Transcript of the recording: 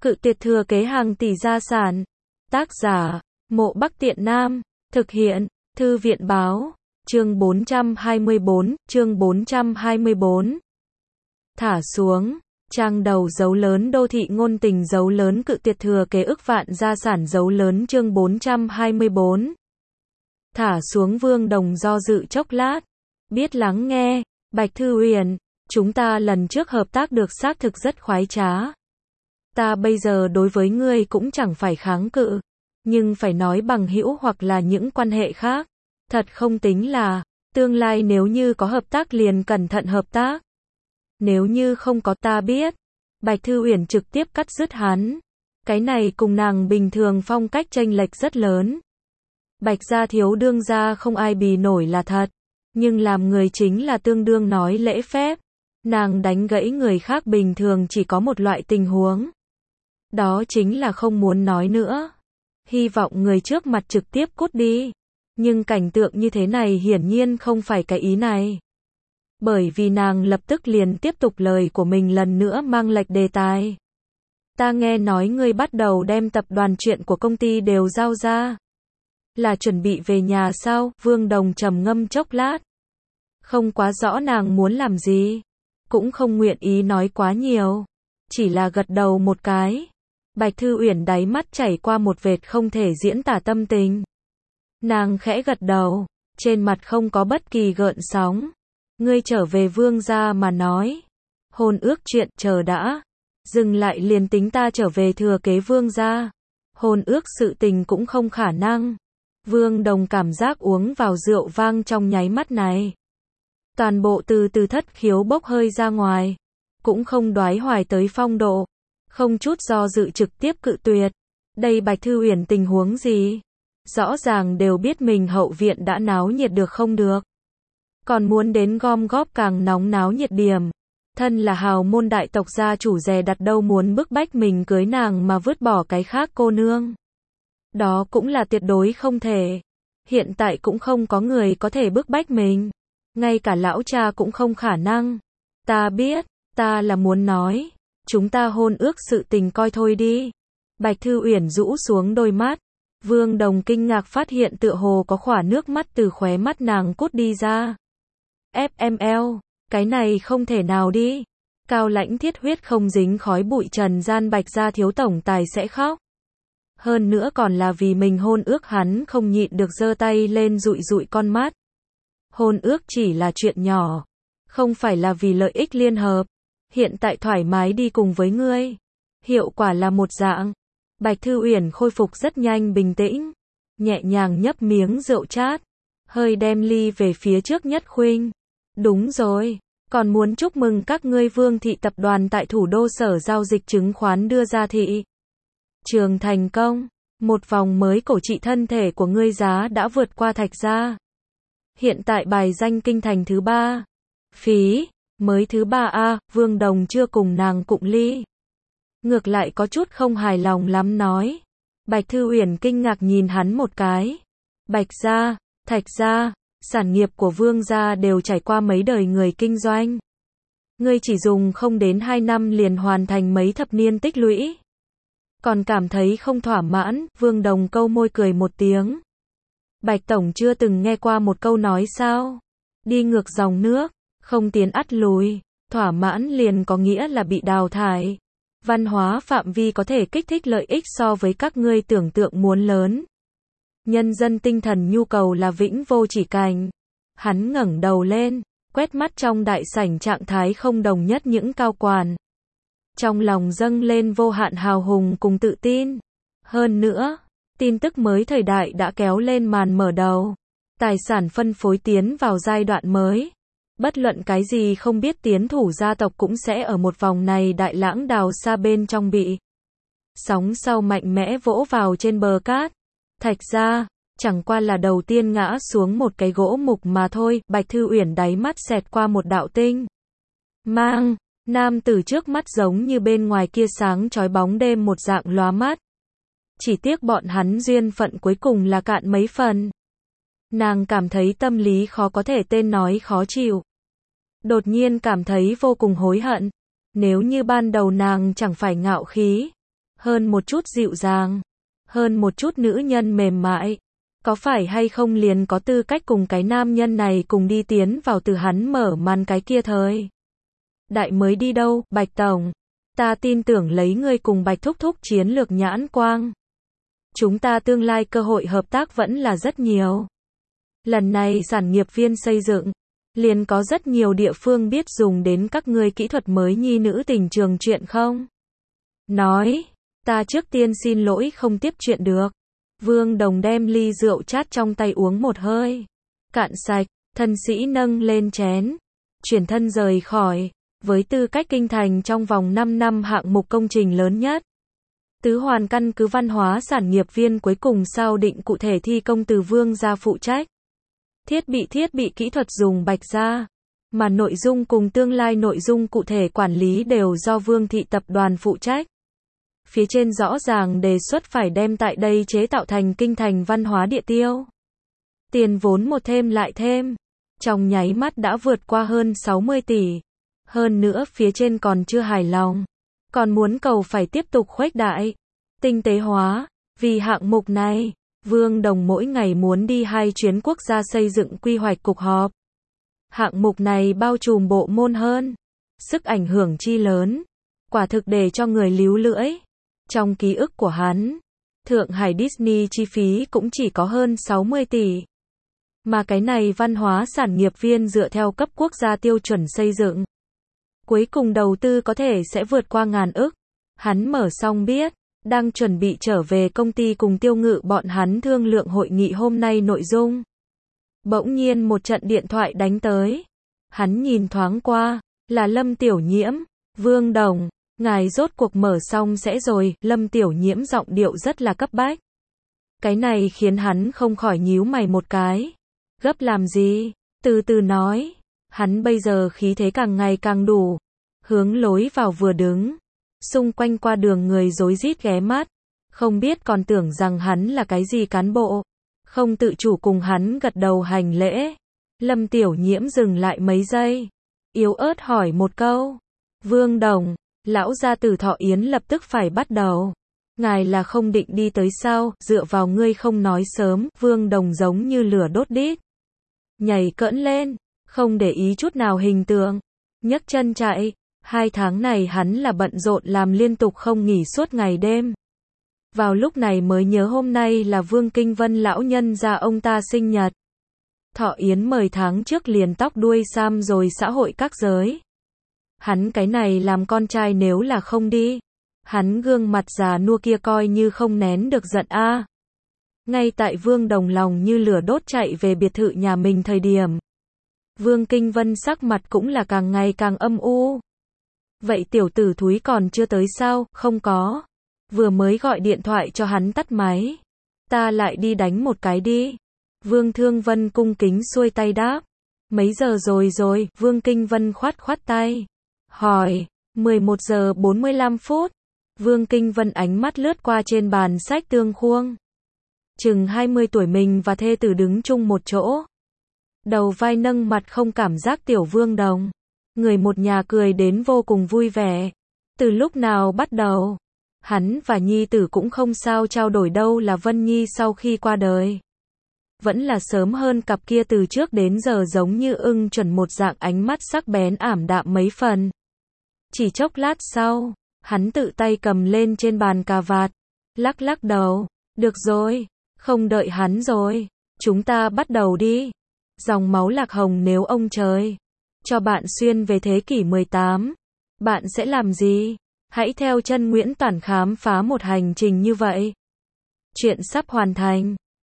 Cự tuyệt thừa kế hàng tỷ gia sản. Tác giả, Mộ Bắc Tiện Nam. Thực hiện, Thư viện báo. Chương 424. Thả xuống. Trang đầu dấu lớn đô thị ngôn tình dấu lớn cự tuyệt thừa kế ức vạn gia sản dấu lớn chương 424. Thả xuống. Vương Đồng do dự chốc lát. Biết lắng nghe. Bạch Thư Uyển, chúng ta lần trước hợp tác được xác thực rất khoái trá. Ta bây giờ đối với ngươi cũng chẳng phải kháng cự, nhưng phải nói bằng hữu hoặc là những quan hệ khác. Thật không tính là, tương lai nếu như có hợp tác liền cẩn thận hợp tác. Nếu như không có ta biết. Bạch Thư Uyển trực tiếp cắt dứt hắn. Cái này cùng nàng bình thường phong cách chênh lệch rất lớn. Bạch gia thiếu đương gia không ai bì nổi là thật. Nhưng làm người chính là tương đương nói lễ phép. Nàng đánh gãy người khác bình thường chỉ có một loại tình huống. Đó chính là không muốn nói nữa. Hy vọng người trước mặt trực tiếp cút đi. Nhưng cảnh tượng như thế này hiển nhiên không phải cái ý này. Bởi vì nàng lập tức liền tiếp tục lời của mình lần nữa mang lệch đề tài. Ta nghe nói ngươi bắt đầu đem tập đoàn chuyện của công ty đều giao ra. Là chuẩn bị về nhà sao? Vương Đồng trầm ngâm chốc lát. Không quá rõ nàng muốn làm gì. Cũng không nguyện ý nói quá nhiều. Chỉ là gật đầu một cái. Bạch Thư Uyển đáy mắt chảy qua một vệt không thể diễn tả tâm tình. Nàng khẽ gật đầu. Trên mặt không có bất kỳ gợn sóng. Ngươi trở về Vương gia mà nói. Hôn ước chuyện chờ đã. Dừng lại liền tính ta trở về thừa kế Vương gia. Hôn ước sự tình cũng không khả năng. Vương Đồng cảm giác uống vào rượu vang trong nháy mắt này. Toàn bộ từ thất khiếu bốc hơi ra ngoài. Cũng không đoái hoài tới phong độ. Không chút do dự trực tiếp cự tuyệt. Đây Bạch Thư Uyển tình huống gì? Rõ ràng đều biết mình hậu viện đã náo nhiệt được không được. Còn muốn đến gom góp càng nóng náo nhiệt điểm. Thân là hào môn đại tộc gia chủ dè đặt đâu muốn bức bách mình cưới nàng mà vứt bỏ cái khác cô nương. Đó cũng là tuyệt đối không thể. Hiện tại cũng không có người có thể bức bách mình. Ngay cả lão cha cũng không khả năng. Ta biết, ta là muốn nói. Chúng ta hôn ước sự tình coi thôi đi. Bạch Thư Uyển rũ xuống đôi mắt. Vương Đồng kinh ngạc phát hiện tựa hồ có khỏa nước mắt từ khóe mắt nàng cút đi ra. FML, cái này không thể nào đi. Cao lãnh thiết huyết không dính khói bụi trần gian Bạch gia thiếu tổng tài sẽ khóc. Hơn nữa còn là vì mình hôn ước hắn không nhịn được giơ tay lên dụi dụi con mắt. Hôn ước chỉ là chuyện nhỏ. Không phải là vì lợi ích liên hợp. Hiện tại thoải mái đi cùng với ngươi. Hiệu quả là một dạng. Bạch Thư Uyển khôi phục rất nhanh bình tĩnh. Nhẹ nhàng nhấp miếng rượu chát. Hơi đem ly về phía trước Nhất Khuynh. Đúng rồi. Còn muốn chúc mừng các ngươi Vương thị tập đoàn tại thủ đô sở giao dịch chứng khoán đưa ra thị trường thành công. Một vòng mới cổ trị thân thể của ngươi giá đã vượt qua Thạch gia. Hiện tại bài danh kinh thành thứ 3. Phí, mới thứ 3A, Vương Đồng chưa cùng nàng cụng ly. Ngược lại có chút không hài lòng lắm nói. Bạch Thư Uyển kinh ngạc nhìn hắn một cái. Bạch gia, Thạch gia, sản nghiệp của Vương gia đều trải qua mấy đời người kinh doanh. Ngươi chỉ dùng không đến 2 năm liền hoàn thành mấy thập niên tích lũy. Còn cảm thấy không thỏa mãn, Vương Đồng câu môi cười một tiếng. Bạch Tổng chưa từng nghe qua một câu nói sao? Đi ngược dòng nước, không tiến ắt lùi, thỏa mãn liền có nghĩa là bị đào thải. Văn hóa phạm vi có thể kích thích lợi ích so với các ngươi tưởng tượng muốn lớn. Nhân dân tinh thần nhu cầu là vĩnh vô chỉ cảnh. Hắn ngẩng đầu lên, quét mắt trong đại sảnh trạng thái không đồng nhất những cao quản. Trong lòng dâng lên vô hạn hào hùng cùng tự tin. Hơn nữa, tin tức mới thời đại đã kéo lên màn mở đầu. Tài sản phân phối tiến vào giai đoạn mới. Bất luận cái gì không biết tiến thủ gia tộc cũng sẽ ở một vòng này đại lãng đào xa bên trong bị. Sóng sau mạnh mẽ vỗ vào trên bờ cát. Thạch gia, chẳng qua là đầu tiên ngã xuống một cái gỗ mục mà thôi. Bạch Thư Uyển đáy mắt xẹt qua một đạo tinh mang. Nam tử trước mắt giống như bên ngoài kia sáng chói bóng đêm một dạng lóa mắt. Chỉ tiếc bọn hắn duyên phận cuối cùng là cạn mấy phần. Nàng cảm thấy tâm lý khó có thể tên nói khó chịu. Đột nhiên cảm thấy vô cùng hối hận. Nếu như ban đầu nàng chẳng phải ngạo khí. hơn một chút dịu dàng, hơn một chút nữ nhân mềm mại. Có phải hay không liền có tư cách cùng cái nam nhân này cùng đi tiến vào từ hắn mở màn cái kia thời. Đại mới đi đâu, Bạch Tổng? Ta tin tưởng lấy ngươi cùng Bạch Thúc Thúc chiến lược nhãn quang. Chúng ta tương lai cơ hội hợp tác vẫn là rất nhiều. Lần này sản nghiệp viên xây dựng, liền có rất nhiều địa phương biết dùng đến các ngươi kỹ thuật mới nhi nữ tình trường chuyện không? Nói, ta trước tiên xin lỗi không tiếp chuyện được. Vương Đồng đem ly rượu chát trong tay uống một hơi. Cạn sạch, thân sĩ nâng lên chén. Chuyển thân rời khỏi, với tư cách kinh thành trong vòng 5 năm hạng mục công trình lớn nhất. Tứ hoàn căn cứ văn hóa sản nghiệp viên cuối cùng sao định cụ thể thi công từ Vương gia phụ trách. Thiết bị kỹ thuật dùng Bạch gia, mà nội dung cùng tương lai nội dung cụ thể quản lý đều do Vương thị tập đoàn phụ trách. Phía trên rõ ràng đề xuất phải đem tại đây chế tạo thành kinh thành văn hóa địa tiêu. Tiền vốn một thêm lại thêm, trong nháy mắt đã vượt qua hơn 60 tỷ. Hơn nữa phía trên còn chưa hài lòng, còn muốn cầu phải tiếp tục khuếch đại, tinh tế hóa. Vì hạng mục này, Vương Đồng mỗi ngày muốn đi 2 chuyến quốc gia xây dựng quy hoạch cục họp. Hạng mục này bao trùm bộ môn hơn, sức ảnh hưởng chi lớn, quả thực để cho người líu lưỡi. Trong ký ức của hắn, Thượng Hải Disney chi phí cũng chỉ có hơn 60 tỷ. Mà cái này văn hóa sản nghiệp viên dựa theo cấp quốc gia tiêu chuẩn xây dựng. Cuối cùng đầu tư có thể sẽ vượt qua ngàn ức. Hắn mở xong biết, đang chuẩn bị trở về công ty cùng Tiêu Ngự bọn hắn thương lượng hội nghị hôm nay nội dung. Bỗng nhiên một trận điện thoại đánh tới. Hắn nhìn thoáng qua, là Lâm Tiểu Nhiễm. Vương Đồng, ngài rốt cuộc mở xong sẽ rồi. Lâm Tiểu Nhiễm giọng điệu rất là cấp bách. Cái này khiến hắn không khỏi nhíu mày một cái. Gấp làm gì? Từ từ nói. Hắn bây giờ khí thế càng ngày càng đủ. Hướng lối vào vừa đứng. Xung quanh qua đường người rối rít ghé mắt. Không biết còn tưởng rằng hắn là cái gì cán bộ. Không tự chủ cùng hắn gật đầu hành lễ. Lâm Tiểu Nhiễm dừng lại mấy giây. Yếu ớt hỏi một câu. Vương Đồng, lão gia tử thọ yến lập tức phải bắt đầu. Ngài là không định đi tới sao, dựa vào ngươi không nói sớm. Vương Đồng giống như lửa đốt đít. Nhảy cỡn lên, không để ý chút nào hình tượng. Nhấc chân chạy. 2 tháng này hắn là bận rộn làm liên tục không nghỉ suốt ngày đêm. Vào lúc này mới nhớ hôm nay là Vương Kinh Vân lão nhân gia ông ta sinh nhật. Thọ yến mời tháng trước liền tóc đuôi sam rồi xã hội các giới. Hắn cái này làm con trai nếu là không đi. Hắn gương mặt già nua kia coi như không nén được giận a. Ngay tại Vương Đồng lòng như lửa đốt chạy về biệt thự nhà mình thời điểm. Vương Kinh Vân sắc mặt cũng là càng ngày càng âm u. Vậy tiểu tử thúi còn chưa tới sao? Không có. Vừa mới gọi điện thoại cho hắn tắt máy. Ta lại đi đánh một cái đi. Vương Thương Vân cung kính xuôi tay đáp. Mấy giờ rồi? Vương Kinh Vân khoát tay. Hỏi. 11 giờ 45 phút. Vương Kinh Vân ánh mắt lướt qua trên bàn sách tương khuông. Chừng 20 tuổi mình và thê tử đứng chung một chỗ. Đầu vai nâng mặt không cảm giác tiểu Vương Đồng. Người một nhà cười đến vô cùng vui vẻ. Từ lúc nào bắt đầu, hắn và nhi tử cũng không sao trao đổi đâu là Vân Nhi sau khi qua đời. Vẫn là sớm hơn cặp kia từ trước đến giờ giống như ưng chuẩn một dạng ánh mắt sắc bén ảm đạm mấy phần. Chỉ chốc lát sau, hắn tự tay cầm lên trên bàn cà vạt, lắc đầu. Được rồi, không đợi hắn rồi, chúng ta bắt đầu đi. Dòng máu Lạc Hồng nếu ông trời cho bạn xuyên về thế kỷ 18, bạn sẽ làm gì? Hãy theo chân Nguyễn Toản khám phá một hành trình như vậy. Chuyện sắp hoàn thành.